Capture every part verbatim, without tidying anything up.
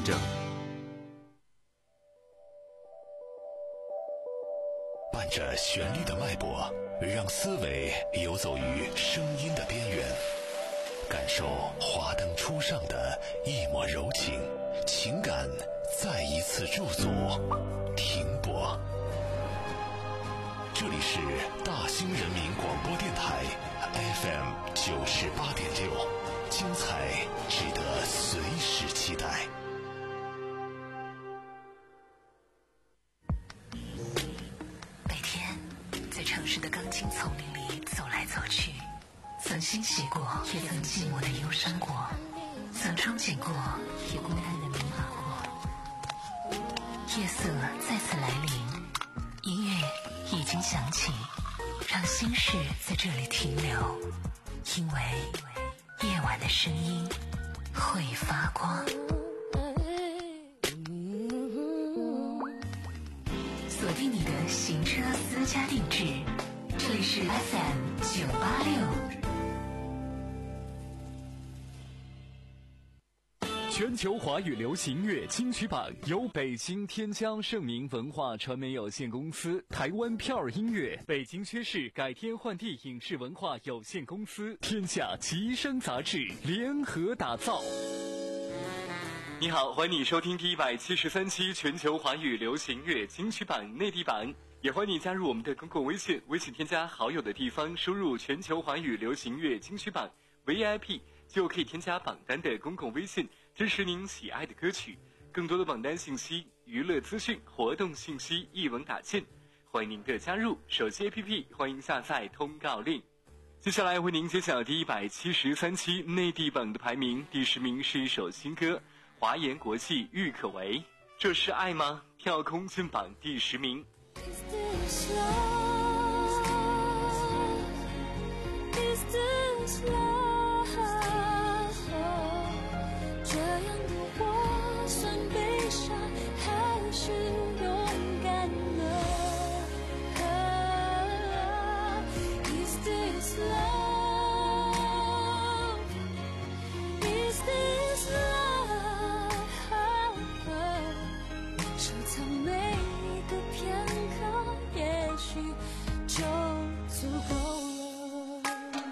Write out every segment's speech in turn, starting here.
证。伴着旋律的脉搏，让思维游走于声音的边缘，感受华灯初上的一抹柔情，情感再一次驻足停泊。这里是大兴人民广播电台 F M 九十八点六，精彩值得随时期待。 每天在城市的钢筋丛林里走来走去，曾欣喜过，也曾寂寞的忧伤过，曾憧憬过，也孤单的迷茫过。夜色再次来临，音乐已经响起，让心事在这里停留，因为夜晚的声音会发光。锁定你的行车私家定制，这里是 F M 九八六。 全球华语流行乐金曲榜由北京天江盛明文化传媒有限公司、台湾票儿音乐、北京薛氏改天换地影视文化有限公司、天下吉声杂志联合打造。你好，欢迎你收听第一百七十三期全球华语流行乐金曲榜内地榜，也欢迎你加入我们的公共微信，微信添加好友的地方输入全球华语流行乐金曲榜 V I P， 就可以添加榜单的公共微信，支持您喜爱的歌曲。更多的榜单信息、娱乐资讯、活动信息一网打尽，欢迎您的加入。手机 A P P 欢迎下载通告令。接下来为您揭晓第一百七十三期内地榜的排名，第十名是一首新歌，华研国际郁可唯，这是爱吗？跳空进榜第十名。 Is this love? Is this love? 这样的我算悲伤还是勇敢呢？ Is this love? Is this love? 收藏每一个片刻，也许就足够了。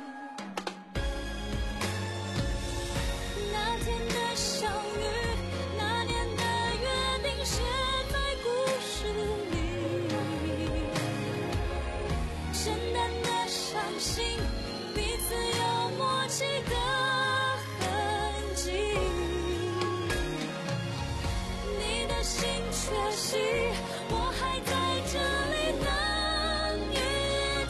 那天的相遇，那年的约定，写在故事里。简单的相信，彼此有默契的痕迹。你的心缺席，我还在这里等雨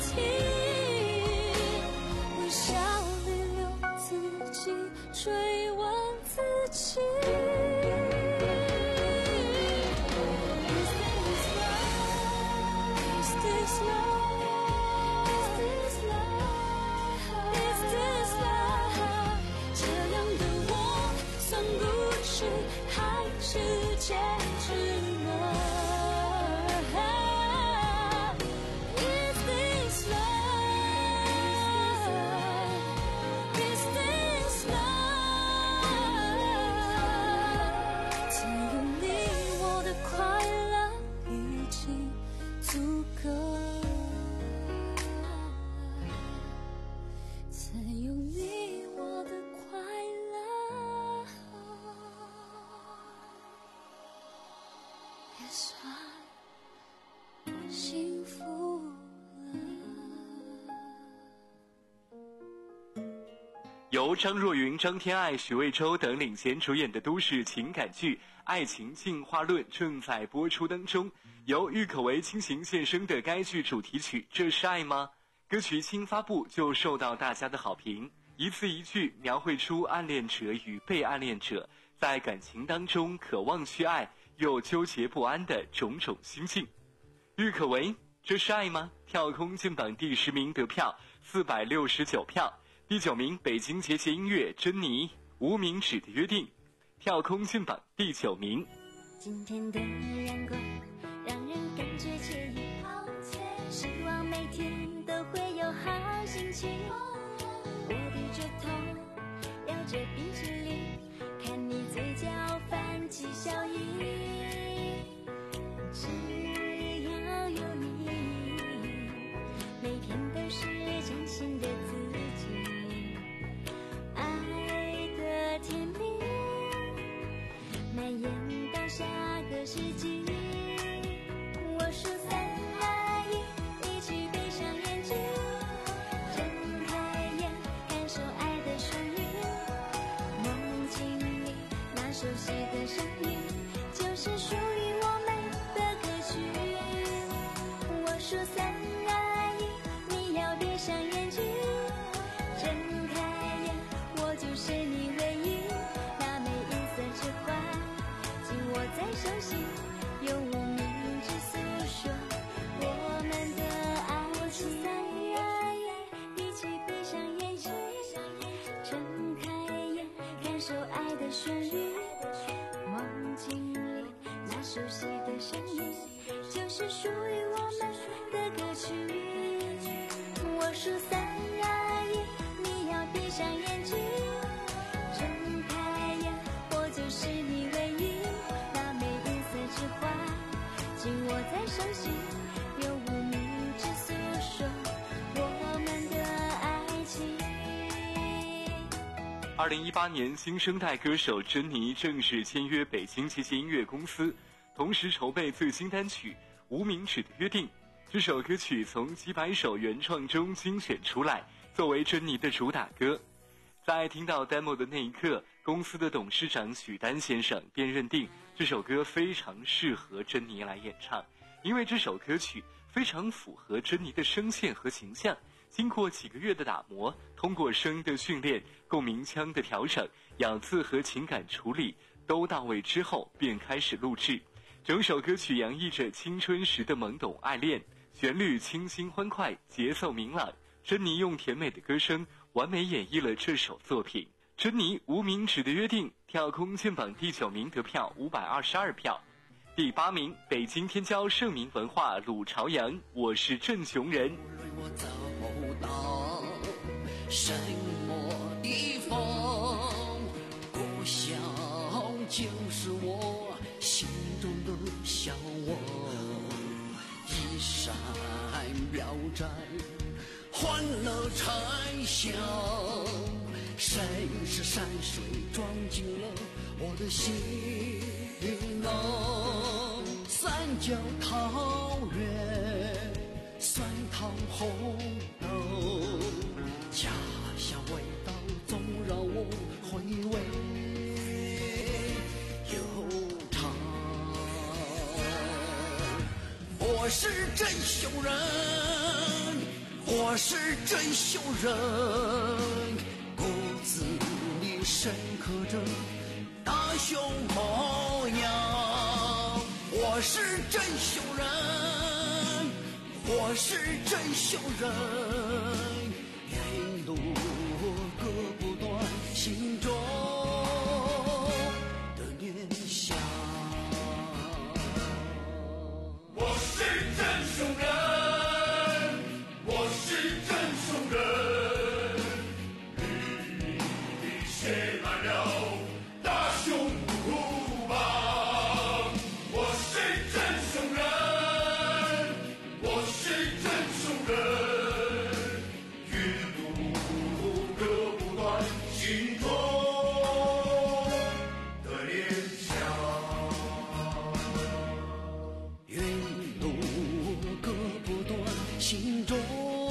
停，微笑里留自己，追问自己。Is this love? Is this love? Is this love? Is this love? 这样的我算不是还是坚持呢？ Is this love? Is this love? 只有你我的快乐已经足够，才有你我的快乐。也算幸福了。 由张若昀、张天爱、许魏洲等领衔主演的都市情感剧《爱情进化论》正在播出当中。由郁可唯倾情献声的该剧主题曲《这是爱吗》，歌曲一经发布就受到大家的好评，一字一句描绘出暗恋者与被暗恋者在感情当中渴望去爱又纠结不安的种种心境。郁可唯，这是爱吗？跳空进榜第十名，得票四百六十九票。第九名，北京节节音乐珍妮无名指的约定，跳空进榜第九名。 今天的阳光让人感觉惬意，希望每天都会有好心情。我低着头咬着冰淇淋，看你嘴角泛起起笑意，只要有你，每天都是崭新的自己，爱的甜蜜蔓延到下个世纪。我数三二一，一起闭上眼睛，睁开眼，感受爱的旋律，梦境里那熟悉的声音，就是属于我们的歌曲。我数三二一，你要闭上眼睛，睁开眼，我就是你唯一，那枚银色之花紧握在手心，用无名指诉说我们的爱情。一起闭上眼睛，睁开眼，感受爱的旋律，梦境里那熟悉的声音，就是属于我们的歌曲。我数三二一，你要闭上眼睛，睁开眼，我就是你唯一，那枚银色之花紧握在手心，用无名指诉说我们的爱情。 二零一八年，新生代歌手珍妮正式签约北京奇奇音乐公司，同时筹备最新单曲《无名指的约定》。这首歌曲从几百首原创中精选出来，作为珍妮的主打歌。在听到 demo 的那一刻，公司的董事长许丹先生便认定这首歌非常适合珍妮来演唱，因为这首歌曲非常符合珍妮的声线和形象。经过几个月的打磨，通过声的训练、共鸣腔的调整、咬字和情感处理都到位之后，便开始录制。整首歌曲洋溢着青春时的懵懂爱恋，旋律清新欢快，节奏明朗。珍妮用甜美的歌声完美演绎了这首作品。珍妮无名指的约定跳空键榜第九名，得票五百二十二票。第八名，北京天骄盛名文化鲁朝阳，我是郑雄人。 我走到什么地方，故乡就是我心中的向往，一闪标盏欢乐拆响，谁是山水装进了我的心呢？三角桃源酸汤红豆，家乡味道总让我回味悠长。我是郑雄人，我是郑雄人，骨子里深刻着大雄模样。我是郑雄人，我是郑雄人，云路割不断心中的念想。 我是郑雄人，我是郑雄人，绿林里写满了大雄虎榜。我是郑雄人，我是郑雄人，云路割不断心中的念想。 云路割不断心中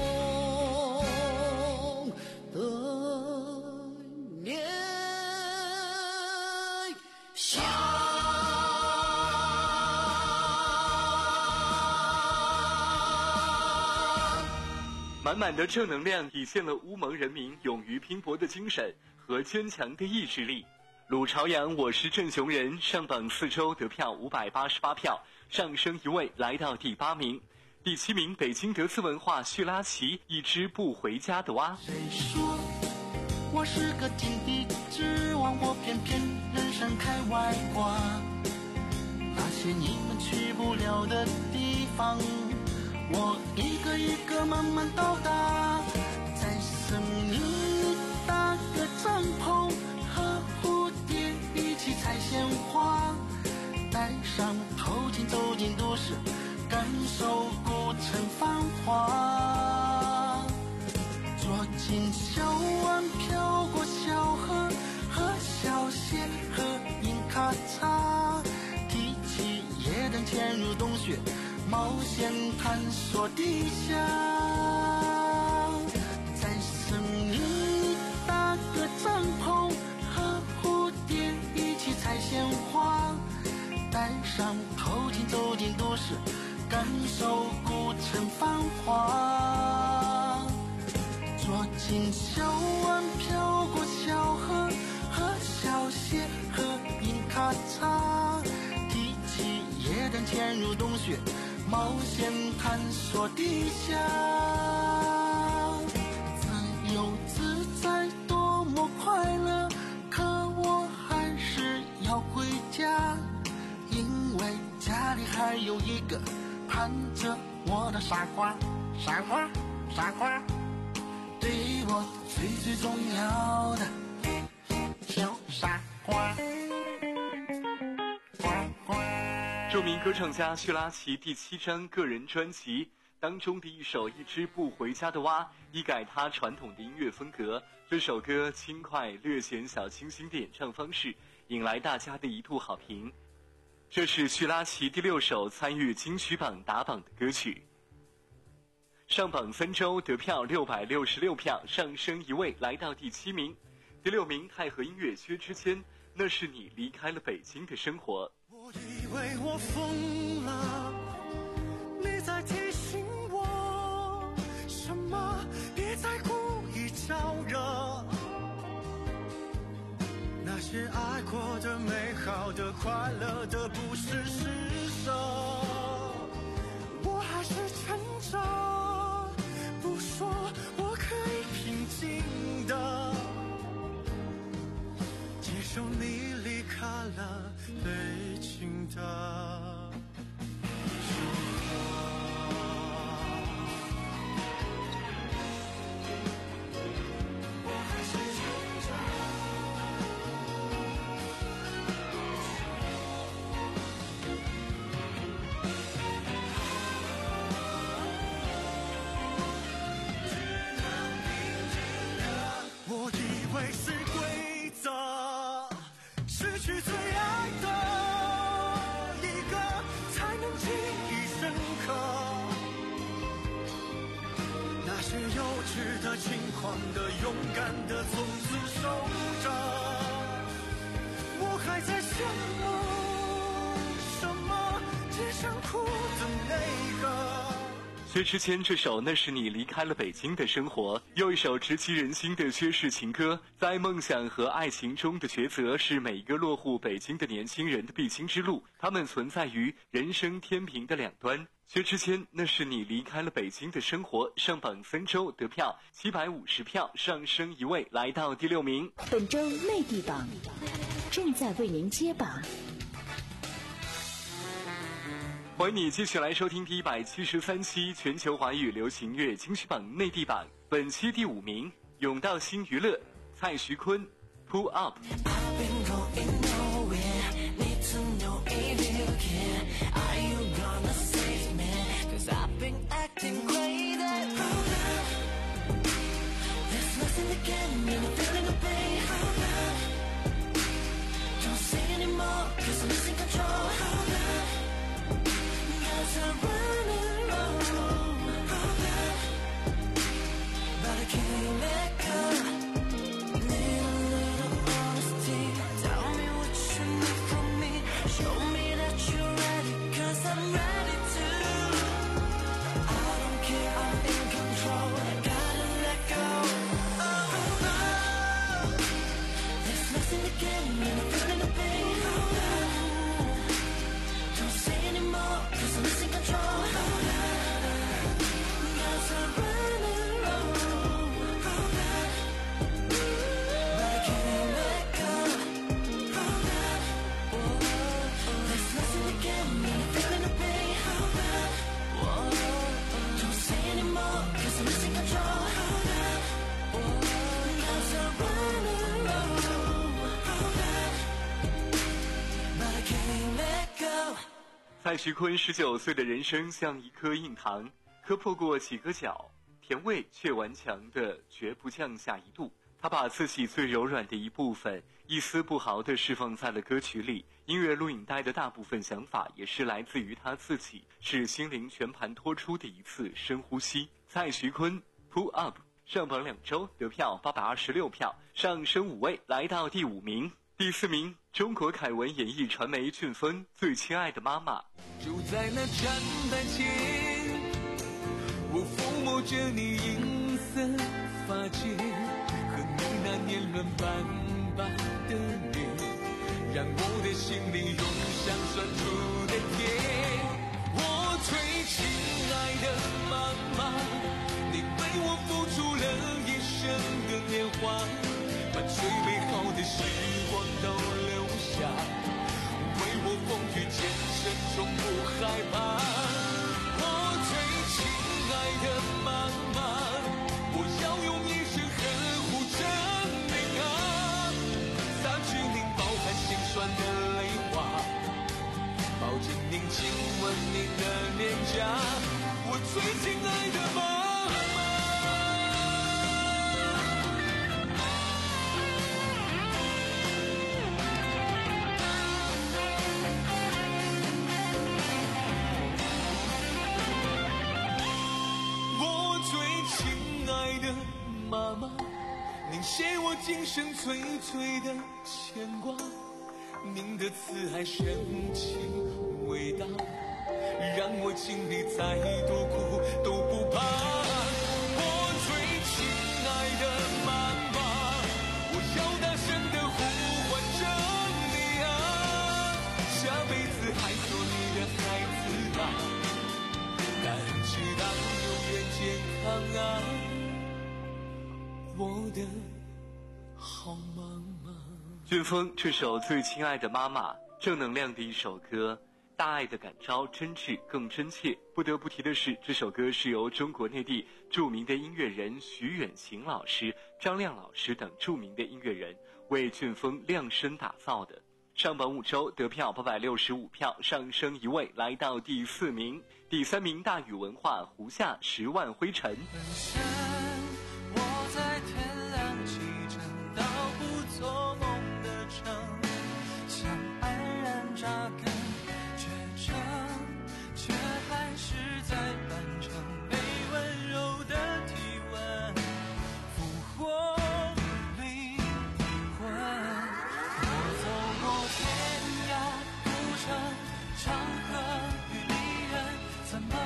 的念想。 满满的正能量体现了乌蒙人民勇于拼搏的精神和坚强的意志力。鲁朝阳，我是郑雄人，上榜四周，得票五百八十八票，上升一位，来到第八名。第七名，北京德资文化叙拉奇，一只不回家的蛙。 谁说我是个井底之蛙，我偏偏人生开外挂。那些你们去不了的地方，我一个一个慢慢到达。在森林里搭个帐篷，和蝴蝶一起采鲜花。 上头巾走进都市，感受古城繁华。坐进小湾飘过小河和小溪，喝饮咖茶，提起夜灯潜入洞穴，冒险探索地下。在森林里搭个帐篷，和蝴蝶一起采鲜花，戴上头巾走进都市，感受古城繁华。坐进小湾飘过小河和小溪，喝饮咖茶，提起夜灯潜入洞穴，冒险探索地下。自由自在多么快乐，可我还是要回家，因为家里还有一个盼着我的傻瓜，傻瓜，傻瓜，对我最最重要的小傻瓜。 著名歌唱家薛拉奇第七张个人专辑当中的一首《一只不回家的蛙》，一改他传统的音乐风格。这首歌轻快略显小清新的演唱方式，引来大家的一度好评。这是薛拉奇第六首参与金曲榜打榜的歌曲。上榜三周得票六百六十六票，上升一位来到第七名。第六名太和音乐薛之谦，那是你离开了北京的生活。 我以为我疯了，你在提醒我什么，别再故意招惹，那些爱过的美好的快乐的不是施舍，我还是撑着不说，我可以平静的接受你离开了北京的生活。我还是撑着我以为是规则，失去最爱的一个才能记忆深刻，那些幼稚的轻狂的勇敢的从此守着，我还在羡慕什么只想哭的那个。 薛之谦这首《那是你离开了北京的生活》，又一首直击人心的薛氏情歌。在梦想和爱情中的抉择，是每一个落户北京的年轻人的必经之路。他们存在于人生天平的两端。薛之谦《那是你离开了北京的生活》上榜三周得票七百五十票，上升一位来到第六名。 本周内地榜正在为您揭榜。 欢迎你继续来收听第一百七十三期全球华语流行乐金曲榜内地榜，本期第五名，永道新娱乐，蔡徐坤 Pull Up。 But I can't let go. Need a little honesty. 蔡徐坤十九岁的人生像一颗硬糖，磕破过几个角，甜味却顽强的绝不降下一度。他把自己最柔软的一部分一丝不毫地释放在了歌曲里，音乐录影带的大部分想法也是来自于他自己，是心灵全盘托出的一次深呼吸。蔡徐坤 Pull Up 上榜两周得票八百二十六票，上升五位来到第五名。第四名，中国凯文演艺传媒俊峰最亲爱的妈妈。 就在那站台前，我抚摸着你银色发间，和你那年轮斑斑的脸，让我的心里涌上酸楚的甜。我最亲爱的妈妈，你为我付出了一生的年华，把最美好的时光都留下，为我风雨兼程从不害怕。我最亲爱的妈妈，我要用一生呵护着您啊，擦去您饱含心酸的泪花，抱着您亲吻您的脸颊，我最亲爱的妈妈。妈妈，您是我今生最最的牵挂，您的慈爱深情伟大，让我经历再多苦都不怕。我最亲爱的妈妈，我要大声的呼唤着你啊，下辈子还做你的孩子啊，但知道永远健康啊，我的好妈妈。 俊峰这首最亲爱的妈妈，正能量的一首歌，大爱的感召真挚更真切。不得不提的是，这首歌是由中国内地著名的音乐人徐远行老师、张亮老师等著名的音乐人为俊峰量身打造的。上榜五周得票八百六十五票，上升一位来到第四名。第三名，大宇文化胡夏十万灰尘。 我在天亮起程到不做梦的城，想安然扎根绝症，却还是在半程被温柔的体温俘获灵魂。我走过天涯路程，长河与离人，怎么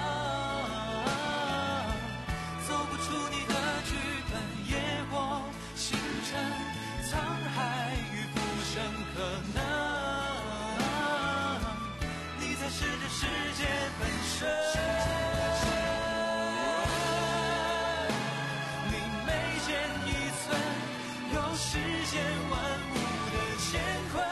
走不出你的剧本，野火星辰，沧海与浮生，可能你才是这世界本身。你每见一寸，有世间万物的乾坤。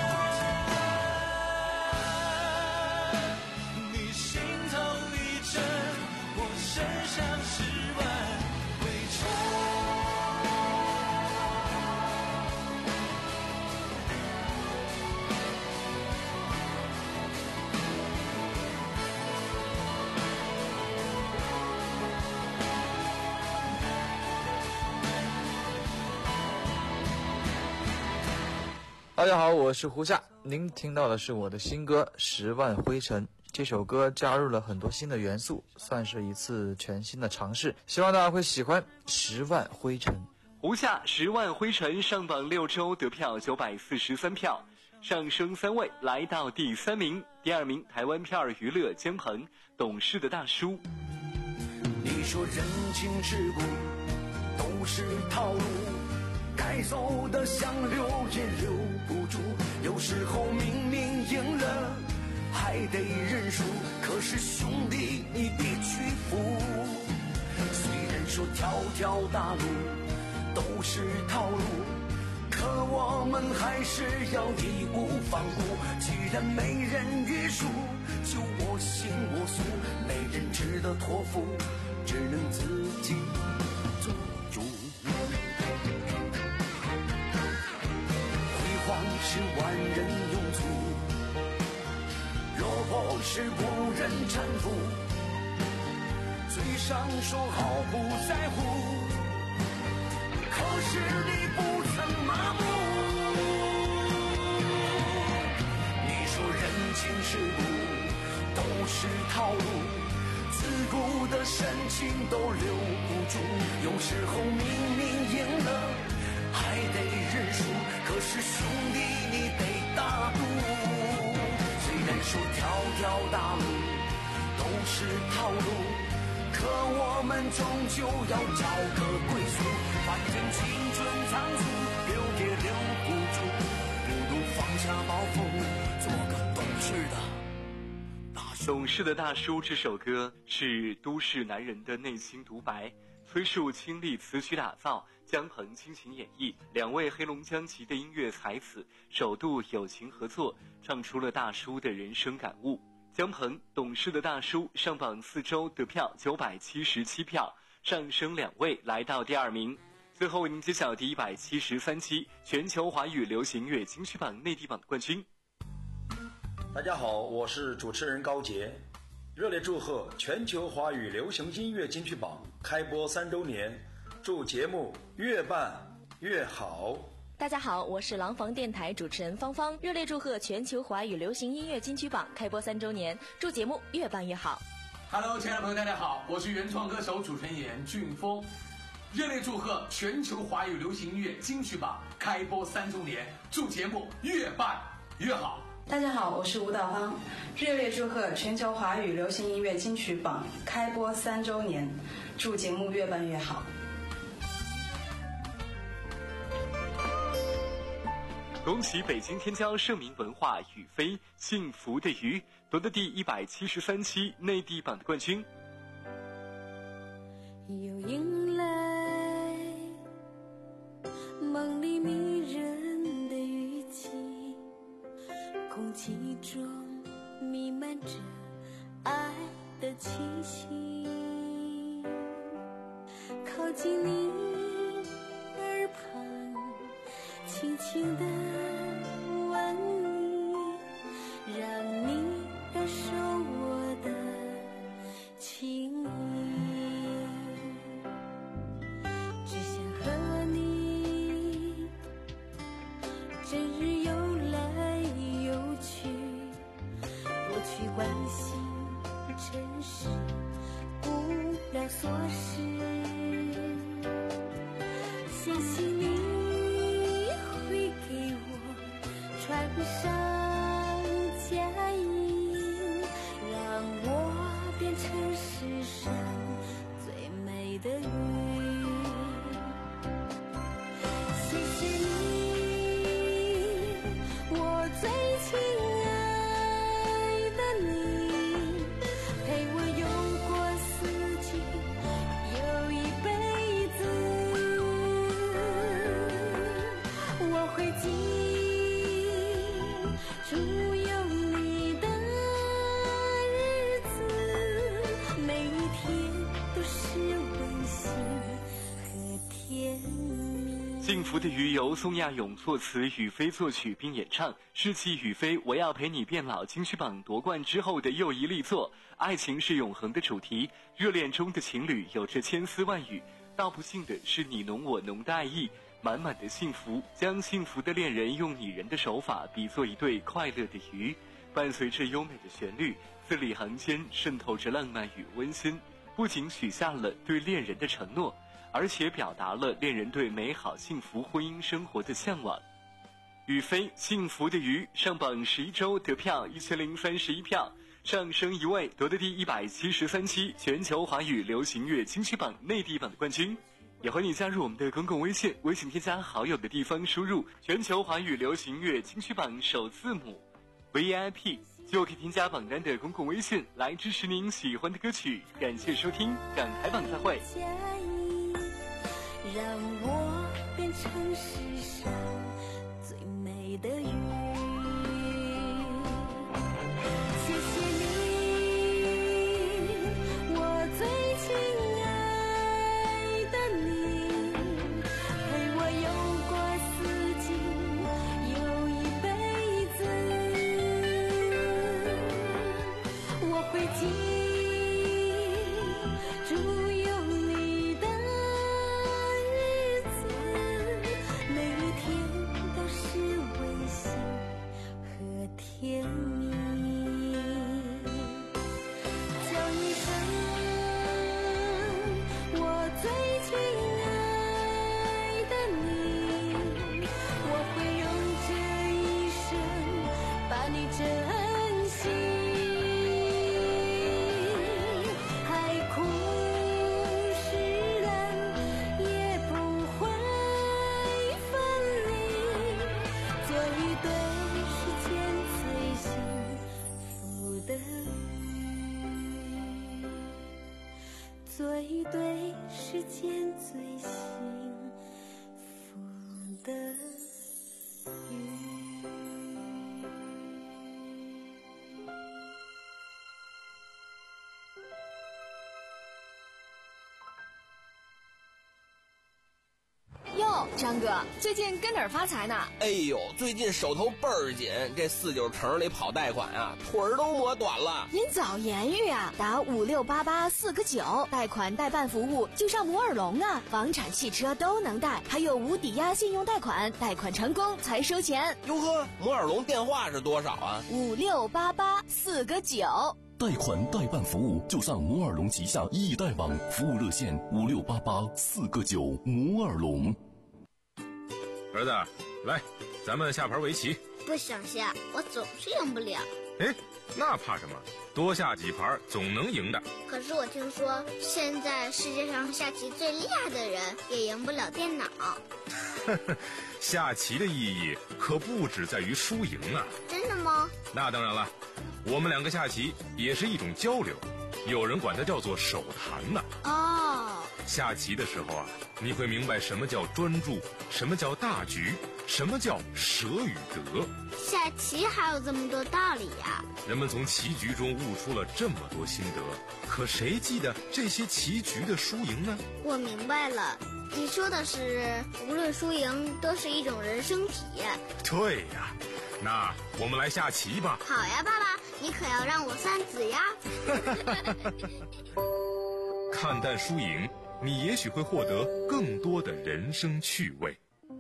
你心头一震，我身上十万灰尘。 大家好，我是胡夏，您听到的是我的新歌《十万灰尘》。这首歌加入了很多新的元素，算是一次全新的尝试，希望大家会喜欢《十万灰尘》。 胡夏十万灰尘上榜六周得票九百四十三票，上升三位来到第三名。第二名，台湾片儿娱乐姜鹏懂事的大叔。 你说人情世故都是套路，该走的想留也留不住，有时候明明赢了还得认输，可是兄弟你别屈服。虽然说条条大路都是套路，可我们还是要义无反顾。既然没人约束，就我行我素，没人值得托付，只能自己做主。辉煌是万人拥簇，落魄是不忍搀扶，嘴上说好不在乎，可是你不曾麻木。你说人情世故都是套路，自古的深情都留不住，有时候明明赢了还得认输，可是兄弟你得大度。虽然说条条大路都是套路，可我们终究要找个归宿。反正青春仓促，留也留不住，不如放下包袱，做个懂事的懂事的大叔这首歌是都市男人的内心独白，崔树倾力词曲打造，姜鹏倾情演绎，两位黑龙江籍的音乐才子首度友情合作，唱出了大叔的人生感悟。姜鹏懂事的大叔上榜四周得票九百七十七票，上升两位来到第二名。最后为您揭晓第一百七十三期全球华语流行乐金曲榜内地榜的冠军。 大家好，我是主持人高杰，热烈祝贺全球华语流行音乐金曲榜开播三周年，祝节目越办越好。 大家好，我是廊坊电台主持人芳芳，热烈祝贺全球华语流行音乐金曲榜开播三周年，祝节目越办越好。 Hello， 亲爱的朋友，大家好，我是原创歌手、主持人严俊峰，热烈祝贺全球华语流行音乐金曲榜开播三周年，祝节目越办越好。 大家好，我是吴道芳，热烈祝贺全球华语流行音乐金曲榜开播三周年，祝节目越办越好。 恭喜北京天骄盛名文化雨飞幸福的鱼夺得第一百七十三期内地榜的冠军。 又迎来梦里迷人的雨季，空气中弥漫着爱的气息，靠近你耳旁，轻轻地吻你，让你感受我的情意，只想和你整日游来游去，不去关心尘世无聊琐事，相信你会给我穿上嫁衣，让我变成世上最美的鱼。谢谢你，我最亲爱的你，陪我游过四季，有一辈子，我会记住有你的日子，每一天都是温馨和甜蜜。 幸福的鱼由宋亚勇作词，雨飞作曲并演唱，是继雨飞我要陪你变老金曲榜夺冠之后的又一力作。爱情是永恒的主题，热恋中的情侣有着千丝万缕，道不尽的是你侬我侬的爱意，满满的幸福，将幸福的恋人用拟人的手法比作一对快乐的鱼，伴随着优美的旋律，字里行间渗透着浪漫与温馨，不仅许下了对恋人的承诺，而且表达了恋人对美好幸福婚姻生活的向往。雨飞幸福的鱼上榜十一周得票一千零三十一票，上升一位夺得第一百七十三期全球华语流行乐金曲榜内地榜的冠军。也欢迎你加入我们的公共微信，微信添加好友的地方输入全球华语流行乐金曲榜首字母 V I P， 就可以添加榜单的公共微信来支持您喜欢的歌曲。感谢收听，港台榜再会。 让我变成世上最美的鱼。谢谢你，我最亲爱的你，陪我游过四季，有一辈子， 境，祝有你的日子，每一天都是温馨和甜蜜。叫一声我最亲爱的你，我会用这一生把你珍惜。海枯石烂也不会分离，做一对世间最幸福的鱼，做一对世间最幸福的鱼。 哟，张哥，最近跟哪儿发财呢？ 哎呦，最近手头倍儿紧，这四九城里跑贷款啊，腿儿都磨短了。 您早言语啊，打五六八八四个九，贷款代办服务就上摩尔龙啊，房产、汽车都能贷，还有无抵押信用贷款，贷款成功才收钱。 哟呵，摩尔龙电话是多少啊？ 五六八八四个九。 贷款代办服务就上摩尔龙旗下易贷网，服务热线五六八八四个九。摩尔龙。 儿子，来，咱们下盘围棋。 不想下，我总是赢不了。 哎，那怕什么？多下几盘总能赢的。 可是我听说，现在世界上下棋最厉害的人也赢不了电脑。 下棋的意义可不只在于输赢啊！ 真的吗？ 那当然了，我们两个下棋也是一种交流，有人管它叫做手谈呢。 哦， 下棋的时候啊，你会明白什么叫专注，什么叫大局，什么叫舍与得。 下棋还有这么多道理呀！ 人们从棋局中悟出了这么多心得，可谁记得这些棋局的输赢呢？ 我明白了，你说的是无论输赢都是一种人生体验。 对呀，那我们来下棋吧。 好呀，爸爸，你可要让我算子呀。 看淡输赢，你也许会获得更多的人生趣味。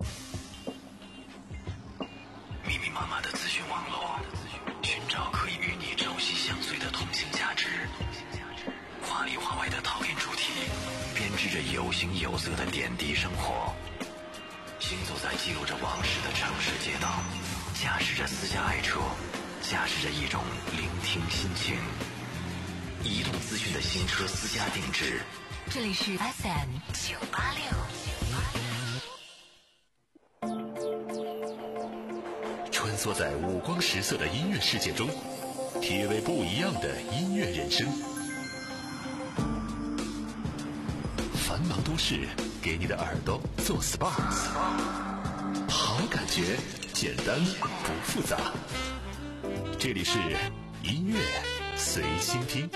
密密麻麻的资讯网络，寻找可以与你朝夕相随的同性价值，华里华外的讨论主题，编织着有形有色的点滴生活。行走在记录着往事的城市街道，驾驶着私家爱车，驾驶着一种聆听心情。移动资讯的新车私家定制， 这里是 F M 九八六。 穿梭在五光十色的音乐世界中，体味不一样的音乐人生。繁忙都市给你的耳朵做 S P A， 好感觉，简单不复杂。这里是音乐随心听。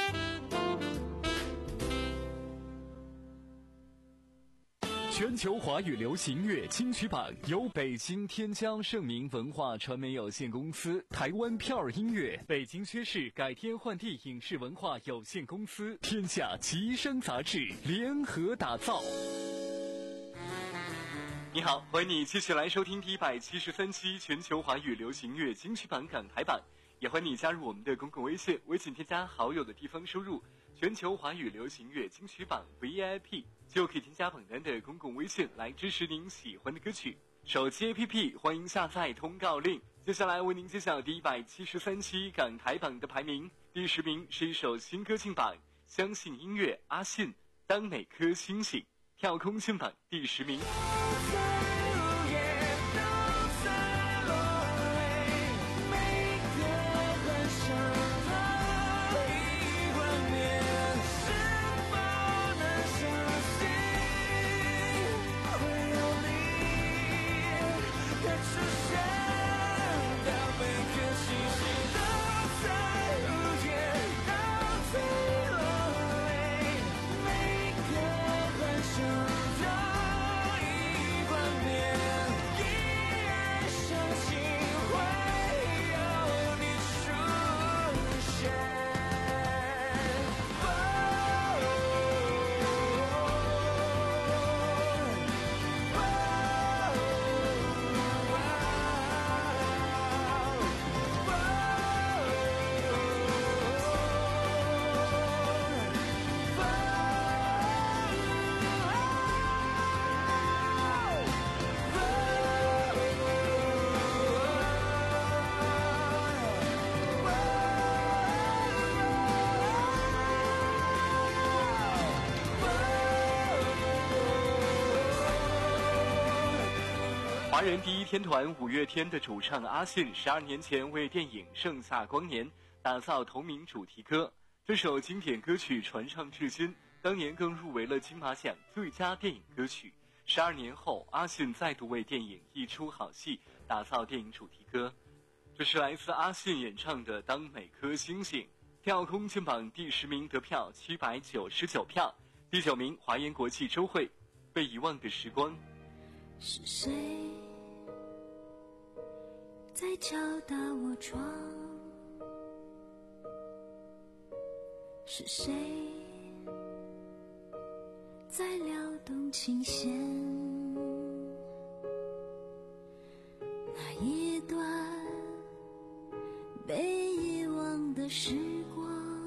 全球华语流行乐金曲榜由北京天江盛明文化传媒有限公司、台湾票儿音乐、北京薛氏改天换地影视文化有限公司、天下吉声杂志联合打造。你好，欢迎你继续来收听第一百七十三期全球华语流行乐金曲榜港台版，也欢迎你加入我们的公共微信，微信添加好友的地方输入全球华语流行乐金曲榜 V I P， 就可以添加榜单的公共微信来支持您喜欢的歌曲。手机 A P P 欢迎下载通告令。接下来为您揭晓第一百七十三期港台榜的排名，第十名是一首新歌进榜，相信音乐阿信当每颗星星跳空进榜第十名。 华人第一天团五月天的主唱阿信，十二年前为电影《盛夏光年》打造同名主题歌，这首经典歌曲传唱至今，当年更入围了金马奖最佳电影歌曲。十二年后，阿信再度为电影《一出好戏》打造电影主题歌，这是来自阿信演唱的《当每颗星星》，跳空进榜第十名，得票七百九十九票。第九名，华研国际周蕙，《被遗忘的时光》。 是谁在敲打我窗？是谁在撩动琴弦？那一段被遗忘的时光，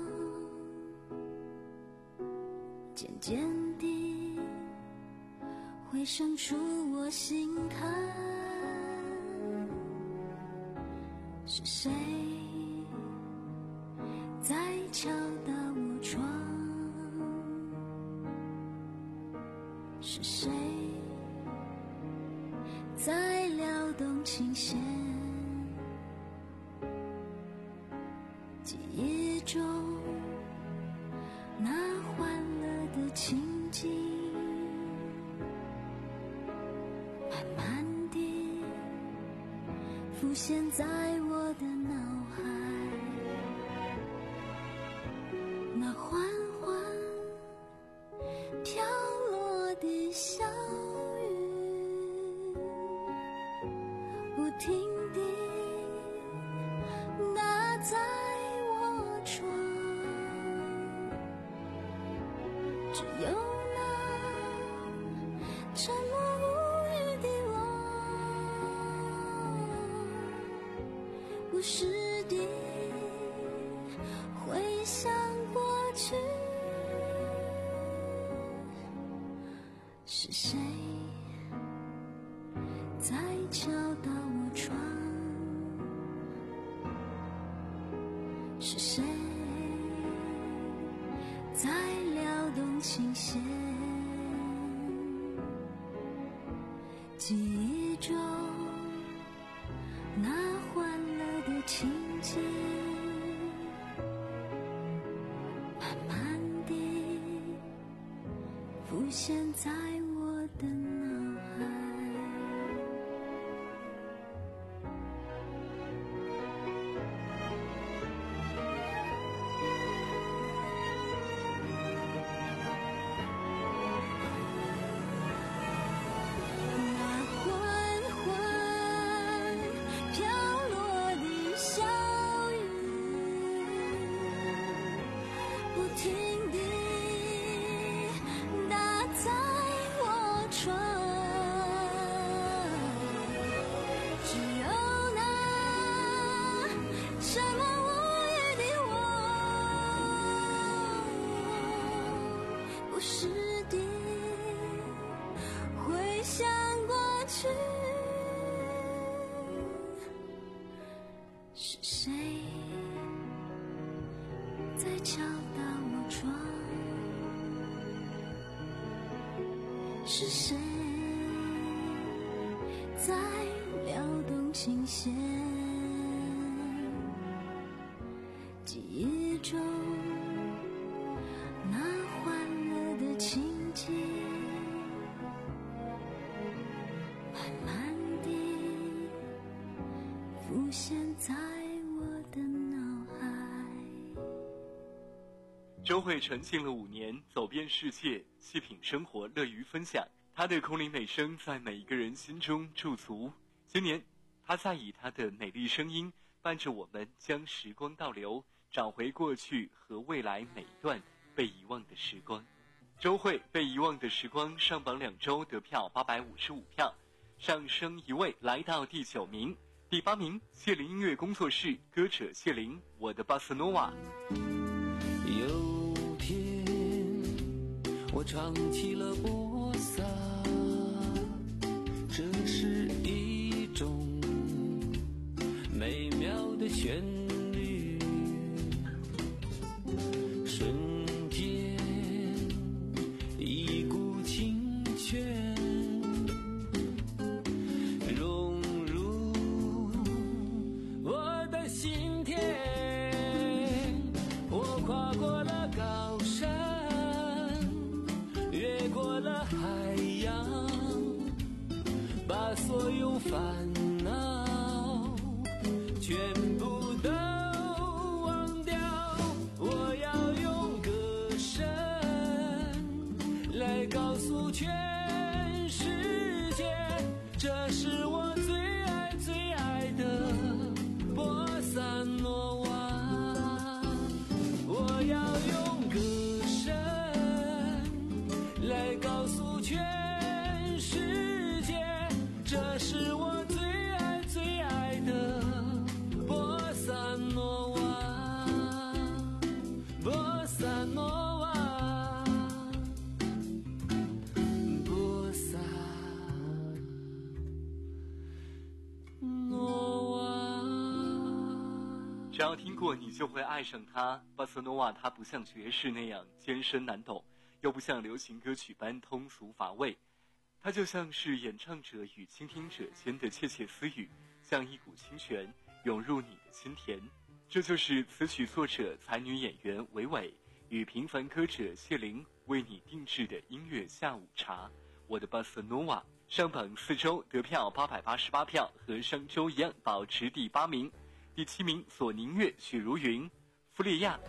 渐渐地回生出我心坎。是谁在敲打我窗？是谁在撩动琴弦？记忆中那欢乐的情景，慢慢地浮现在我的脑海。那缓缓飘落的小雨，不停地打在我窗，只有那沉默无语的我，不时地回想过去。是谁在敲打我窗？是谁在撩动琴弦？记忆中那欢乐的情景，慢慢地浮现在我的脑海。那缓缓飘落的小雨，不停地打在我窗，只有那沉默无语的我，不时地回想过去。是谁在敲打我窗？是谁在撩动琴弦？记忆中那欢乐的情景，慢慢地浮现在我的脑海。 周蕙沉浸了五年，走遍世界，细品生活，乐于分享。她的空灵美声在每一个人心中驻足。今年，她在以她的美丽声音，伴着我们将时光倒流，找回过去和未来每一段被遗忘的时光。周蕙《被遗忘的时光》上榜两周，得票八百五十五票，上升一位来到第九名。第八名，谢林音乐工作室歌者谢林，《我的巴斯诺瓦》。 有天我唱起了波萨，这是一种美妙的旋律，瞬间一股清泉，若全世界，这是我最爱最爱的波萨诺瓦。我要用歌声来告诉全世界，这是我最爱最爱的波萨诺瓦，波萨诺瓦，波萨诺瓦。 只要听过你就会爱上它。巴塞诺瓦它不像爵士那样艰深难懂，又不像流行歌曲般通俗乏味，它就像是演唱者与倾听者间的窃窃私语，像一股清泉涌入你的心田。这就是词曲作者才女演员韦韦与平凡歌者谢玲为你定制的音乐下午茶。我的巴塞诺瓦上榜四周得票八百八十八票，和上周一样保持第八名。第七名索宁月许茹芸弗利亚。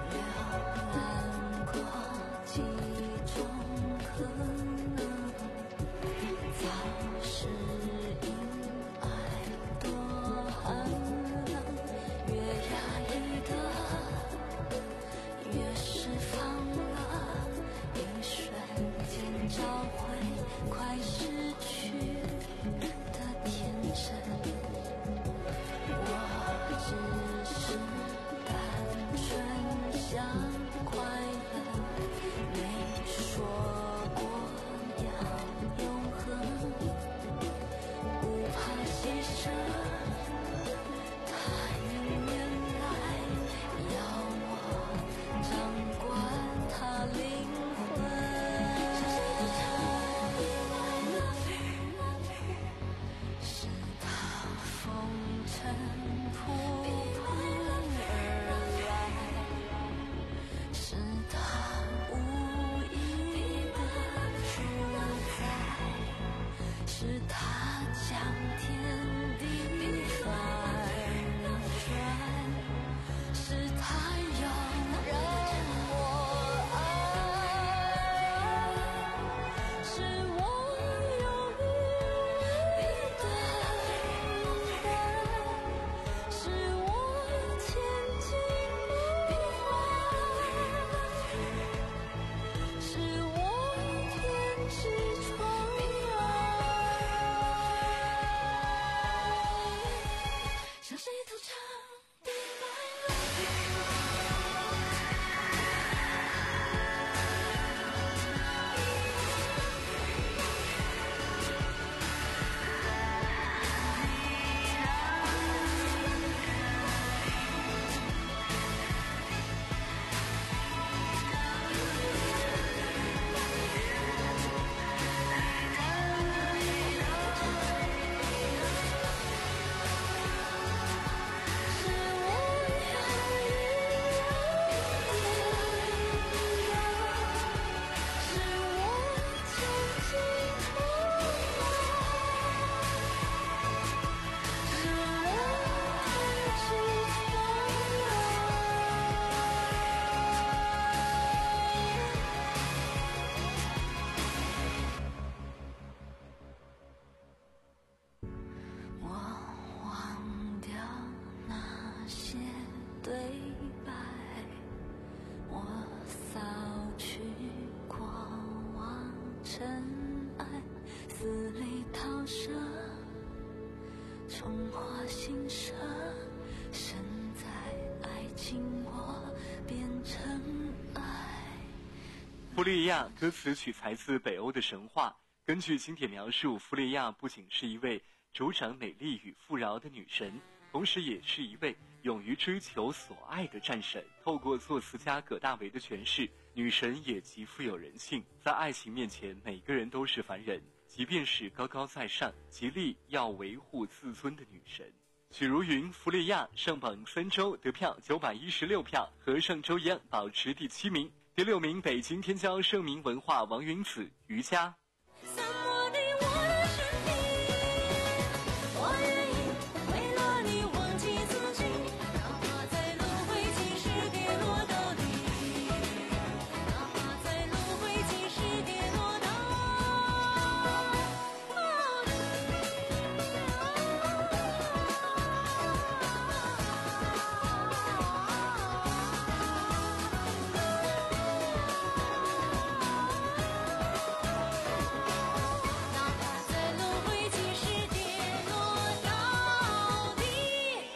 弗利亚歌词取材自北欧的神话。根据经典描述，弗利亚不仅是一位主掌美丽与富饶的女神，同时也是一位勇于追求所爱的战神。透过作词家葛大为的诠释，女神也极富有人性，在爱情面前，每个人都是凡人，即便是高高在上、极力要维护自尊的女神。许茹芸弗利亚上榜三周得票九百一十六票，和上周一样保持第七名。第六名北京天骄盛名文化王云子瑜伽。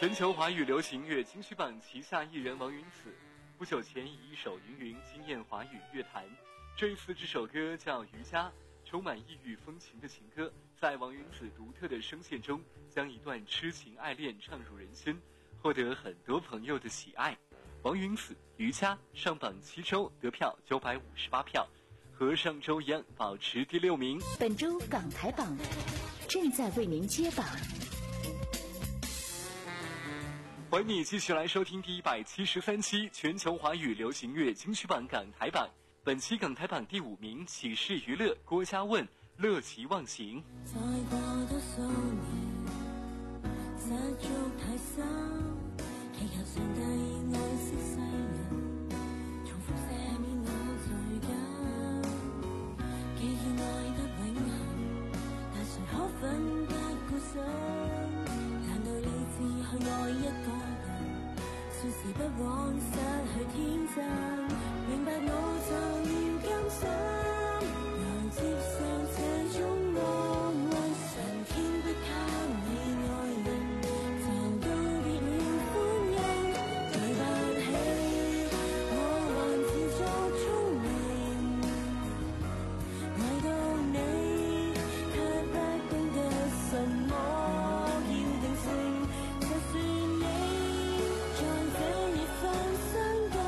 全球华语流行乐金曲榜旗下艺人王云子，不久前以一首《云云》惊艳华语乐坛。这一次这首歌叫《瑜伽》，充满异域风情的情歌，在王云子独特的声线中，将一段痴情爱恋唱入人心，获得很多朋友的喜爱。王云子《瑜伽》上榜七周，得票九百五十八票，和上周一样保持第六名。 本周港台榜正在为您揭榜。 欢迎你继续来收听第一百七十三期全球华语流行乐金曲榜港台榜。本期港台榜第五名，喜事娱乐郭嘉问《乐其忘形》。 再過多數年，失足太深，祈求上帝愛惜世人，重複赦免我罪疚。既然愛得永恆，但誰可奮不顧身？難道理智去愛一個人，說時不枉失去天真？明白我就要甘心，來接受這種惡運。上天不給你愛人，就告別了歡欣。對不起，我還自作聰明，愛到你卻不懂得什麼要定性。就算你在這一份傷感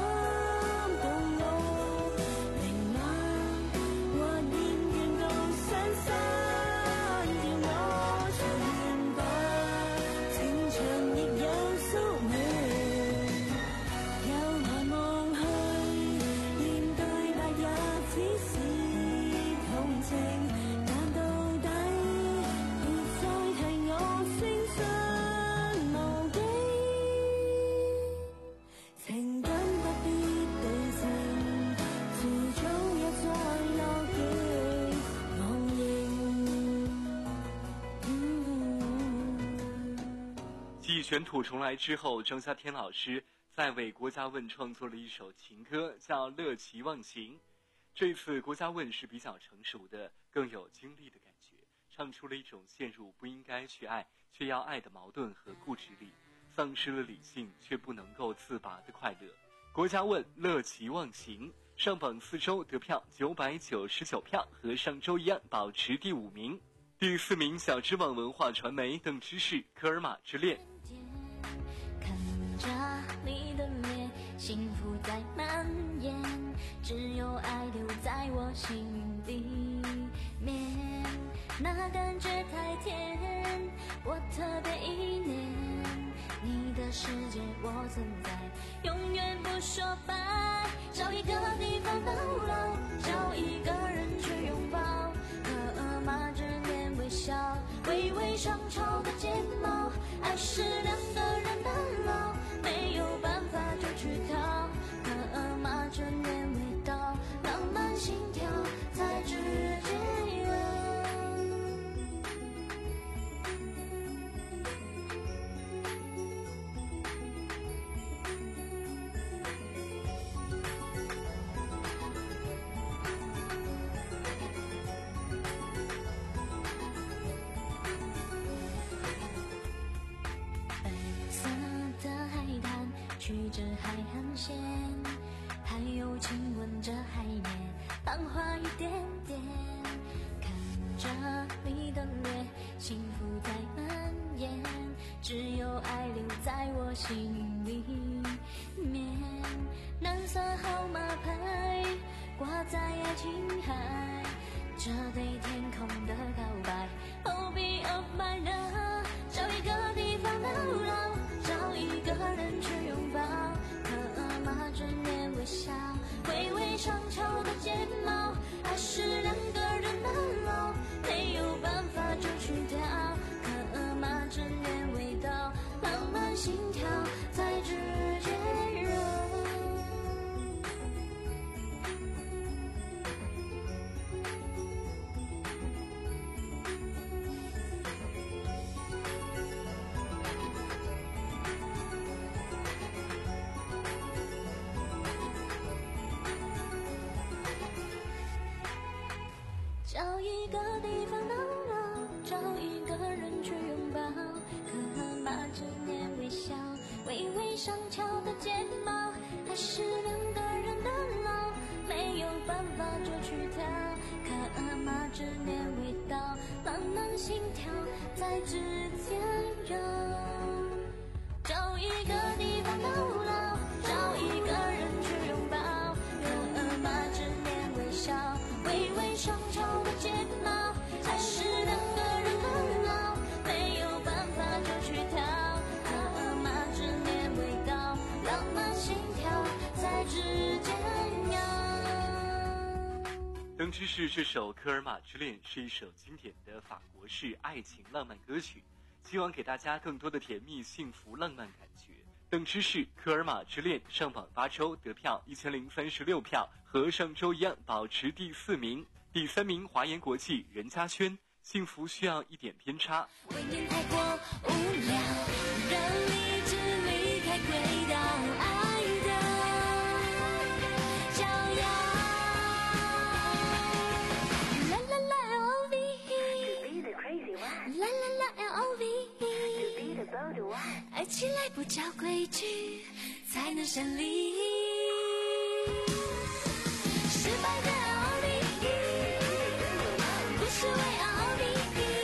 卷土重来之后，张夏天老师再为郭嘉问创作了一首情歌，叫《乐其忘形》。这次郭嘉问是比较成熟的，更有经历的感觉，唱出了一种陷入不应该去爱却要爱的矛盾和固执力，丧失了理性却不能够自拔的快乐。郭嘉问《乐其忘形》上榜四周，得票九百九十九票，和上周一样保持第五名。第四名，小知网文化传媒邓芝士《科尔玛之恋》。 着你的脸，幸福在蔓延，只有爱留在我心里面。那感觉太甜，我特别依恋你的世界，我存在永远不说拜。找一个地方逗留，找一个人去拥抱，科尔玛之恋微笑，微微上翘的睫毛，爱是两个人的牢，没有办法就去逃，科尔玛之恋味道，浪漫心跳才直接有。曲着海岸线，还有亲吻着海面，浪花一点点，看着你的脸，幸福在蔓延，只有爱留在我心里面。蓝色号码牌挂在爱琴海，这对天空的告白 Oh be of my love， 找一个地方逗留，找一个人去拥抱，科尔玛之恋微笑，微微上翘的睫毛，爱是两个人的牢，没有办法就去掉，科尔玛之恋味道，浪漫心跳才直接热。找一个地方逗留，找一个人去拥抱，科尔玛之恋微笑， 是两个人的牢，没有办法就去跳，可尔玛执念味道，慢慢心跳在指尖绕，找一个地方逗留，找一个人去拥抱，可尔玛执念微笑，微微双手的睫毛，还是两个人的牢，没有办法就去跳，可尔玛执念味道，浪漫心跳在指尖绕。 登之士这首《科尔玛之恋》是一首经典的法国式爱情浪漫歌曲，希望给大家更多的甜蜜、幸福、浪漫感觉。邓之士《科尔玛之恋》上榜八周，得票一千零三十六票，和上周一样保持第四名。第三名华研国际任嘉轩，《幸福需要一点偏差》。 未免太过无聊，让理智离开轨道，爱的骄傲。啦啦啦 L O V， 啦啦啦 L O V， 爱起来不找规矩，才能胜利。失败的 L O V， 不是为 L O V。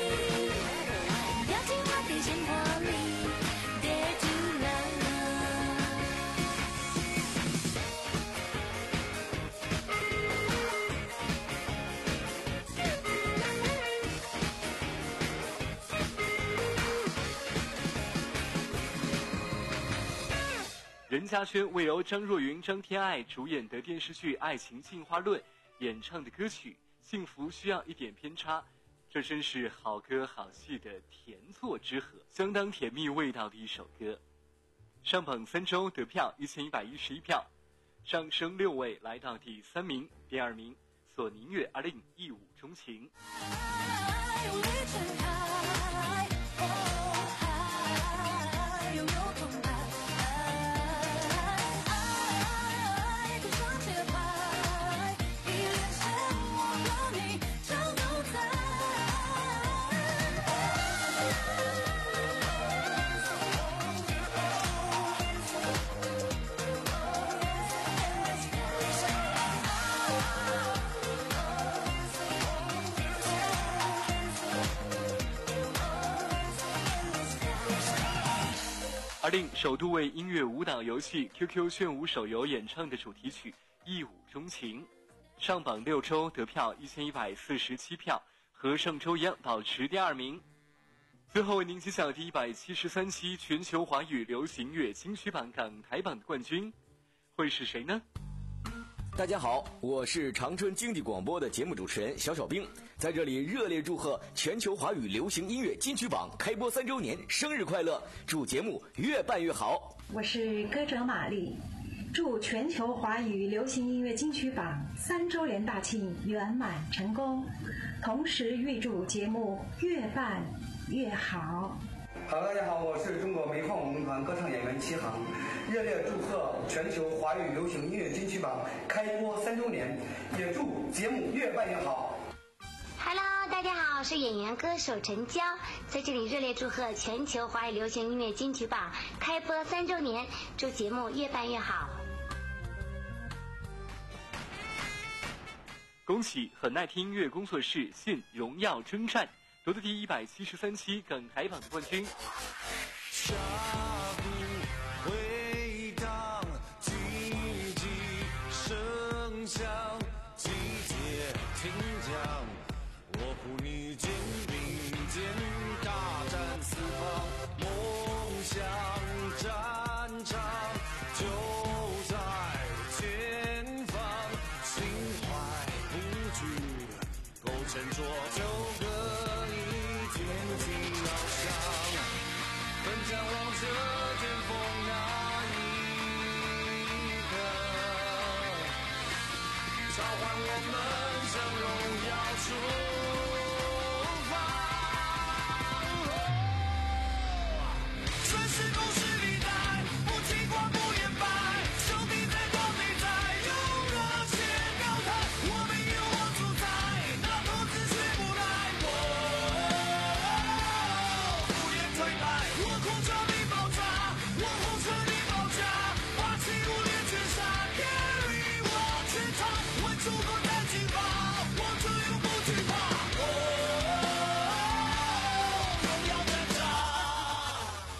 任嘉轩为由张若昀、张天爱主演的电视剧《爱情进化论》演唱的歌曲《幸福需要一点偏差》，这真是好歌好戏的甜错之和，相当甜蜜味道的一首歌。上榜三周，得票一千一百一十一票，上升六位来到第三名。第二名，索尼乐二零一五钟情。而令首度为音乐舞蹈游戏 Q Q 炫舞手游演唱的主题曲《一舞钟情》，上榜六周，得票一千一百四十七票，和上周一样保持第二名。最后为您揭晓第一百七十三期全球华语流行乐金曲榜港台榜的冠军会是谁呢？ 大家好，我是长春经济广播的节目主持人小小兵，在这里热烈祝贺全球华语流行音乐金曲榜开播三周年，生日快乐！祝节目越办越好。 我是歌者玛丽，祝全球华语流行音乐金曲榜三周年大庆圆满成功，同时预祝节目越办越好。 好，大家好，我是中国煤矿文工团歌唱演员齐航，热烈祝贺全球华语流行音乐金曲榜开播三周年，也祝节目越办越好。 Hello， 大家好，我是演员歌手陈娇，在这里热烈祝贺全球华语流行音乐金曲榜开播三周年，祝节目越办越好。 恭喜很耐听音乐工作室现荣耀征战夺得第一百七十三期港台榜的冠军。 下不回荡，寂寂声响，季节停降，我护你肩并肩，大战四方，梦想战场就在前方，心怀不惧，够沉着就可以天际翱翔，奔向望着巅峰那一刻，召唤我们向荣耀出我红着你爆炸，我红着你爆炸，化气无脸全杀。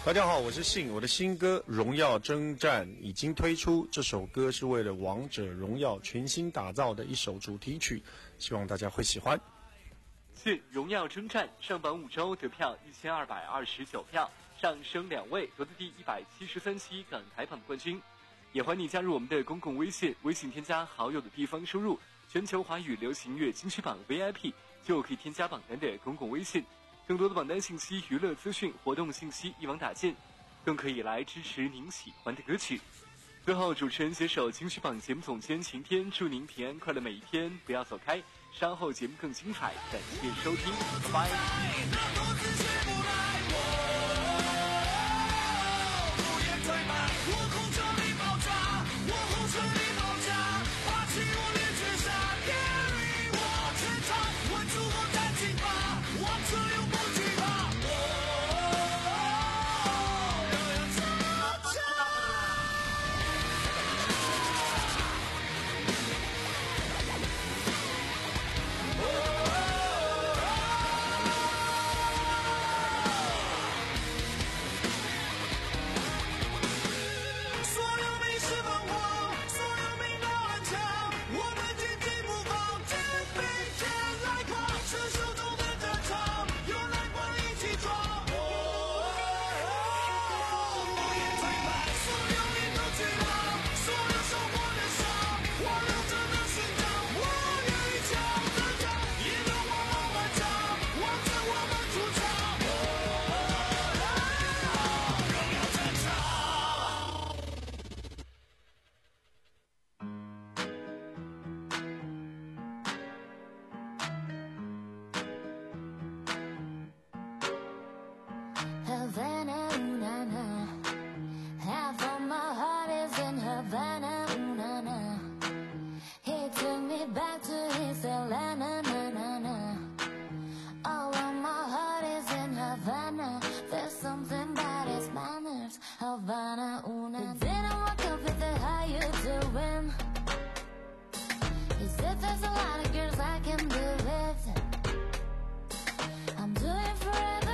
大家好，我是信，我的新歌《荣耀征战》已经推出。这首歌是为了《王者荣耀》全新打造的一首主题曲，希望大家会喜欢。 信《荣耀征战》上榜五周得票一千二百二十九票，上升两位，夺得第一百七十三期港台榜冠军。也欢迎你加入我们的公共微信，微信添加好友的地方输入全球华语流行乐金曲榜 V I P， 就可以添加榜单的公共微信。更多的榜单信息、娱乐资讯、活动信息一网打尽，更可以来支持您喜欢的歌曲。最后，主持人携手金曲榜节目总监晴天，祝您平安快乐每一天，不要走开，稍后节目更精彩，感谢收听，拜拜。 Havana, ooh, na, na. Half of my heart is in Havana, ooh, na, na. He took me back to his Atlanta, na, na, na. All of my heart is in Havana. There's something about his manners, Havana, ooh, na, na. Didn't walk up with the how you doing. He said there's a lot of girls I can do with. I'm doing forever.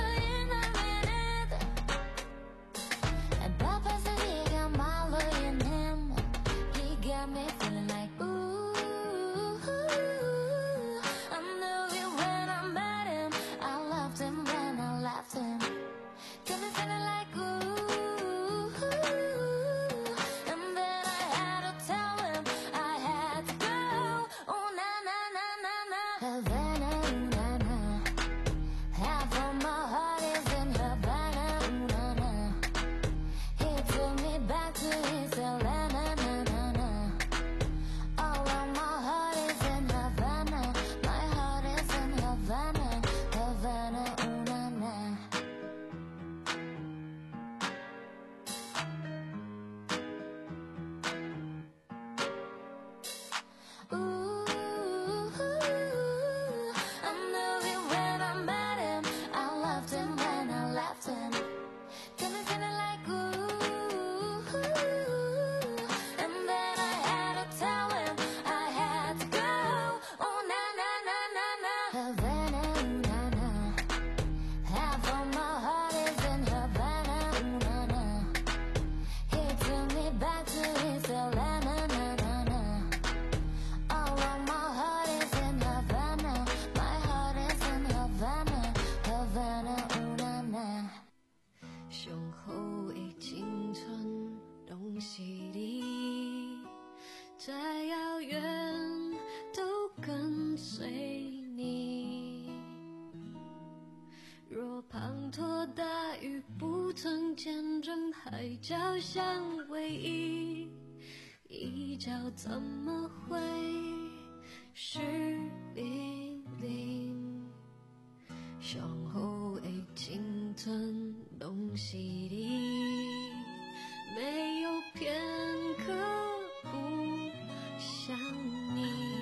海角相偎依，一角怎么会是冰凌？向后的青春拢是你，没有片刻不想你。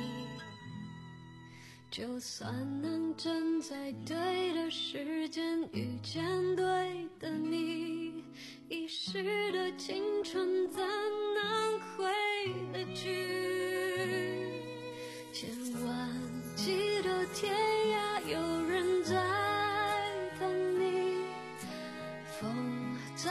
就算能站在对的时间遇见对的你，遗失的青春怎能回得去？千万记得天涯有人在等你，风筝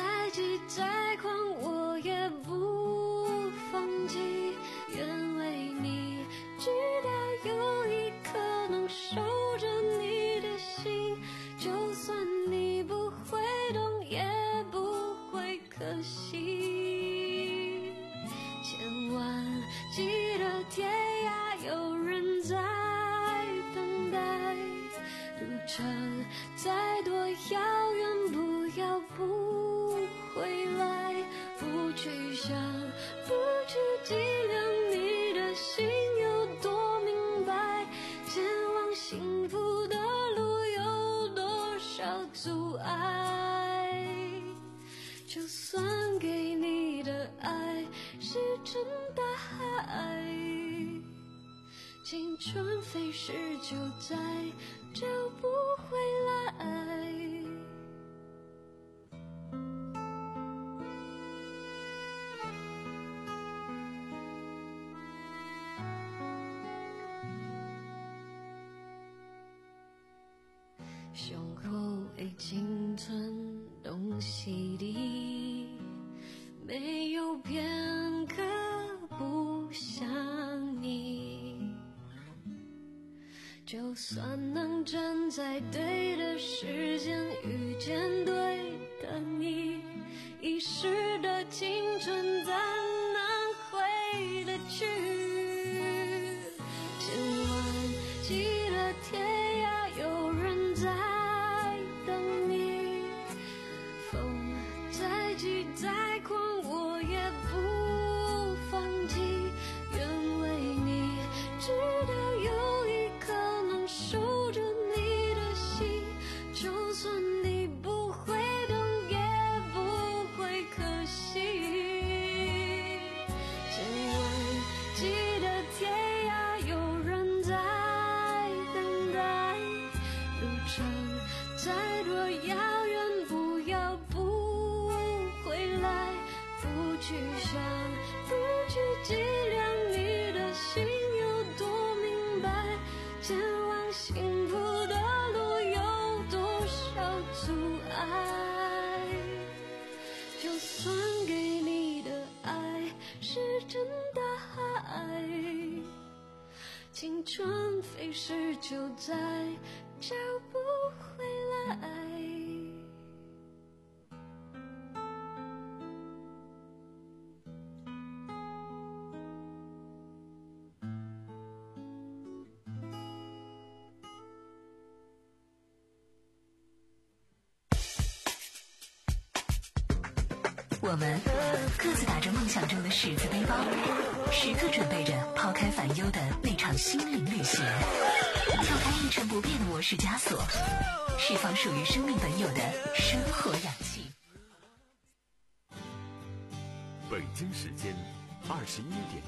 天涯有人在等待，路程再多遥远，不要不回来，不去想，不去计量你的心有多明白，前往幸福的路有多少阻碍，就算给你的爱是真的爱，青春飞逝就再找不回来。胸口已经存东西的，没有片刻不想你，就算能站在对的时间遇见对的你，遗失的青春怎能回得去，千万记得天涯有人在等你，风再急再狂我也不放弃，愿为你直到有一刻能守着你的心，就算你不会懂也不会可惜，千万记得天涯有人在等待，路程再多遥远不要不回来，不去想，不去计量你的心有多明白，前往幸福的路有多少阻碍，就算给你的爱是真的爱，青春飞逝就再找不回来。 我们各自打着梦想中的十字背包，时刻准备着抛开烦忧的那场心灵旅行，跳开一成不变的模式枷锁，释放属于生命本有的生活氧气。 北京时间二十一点。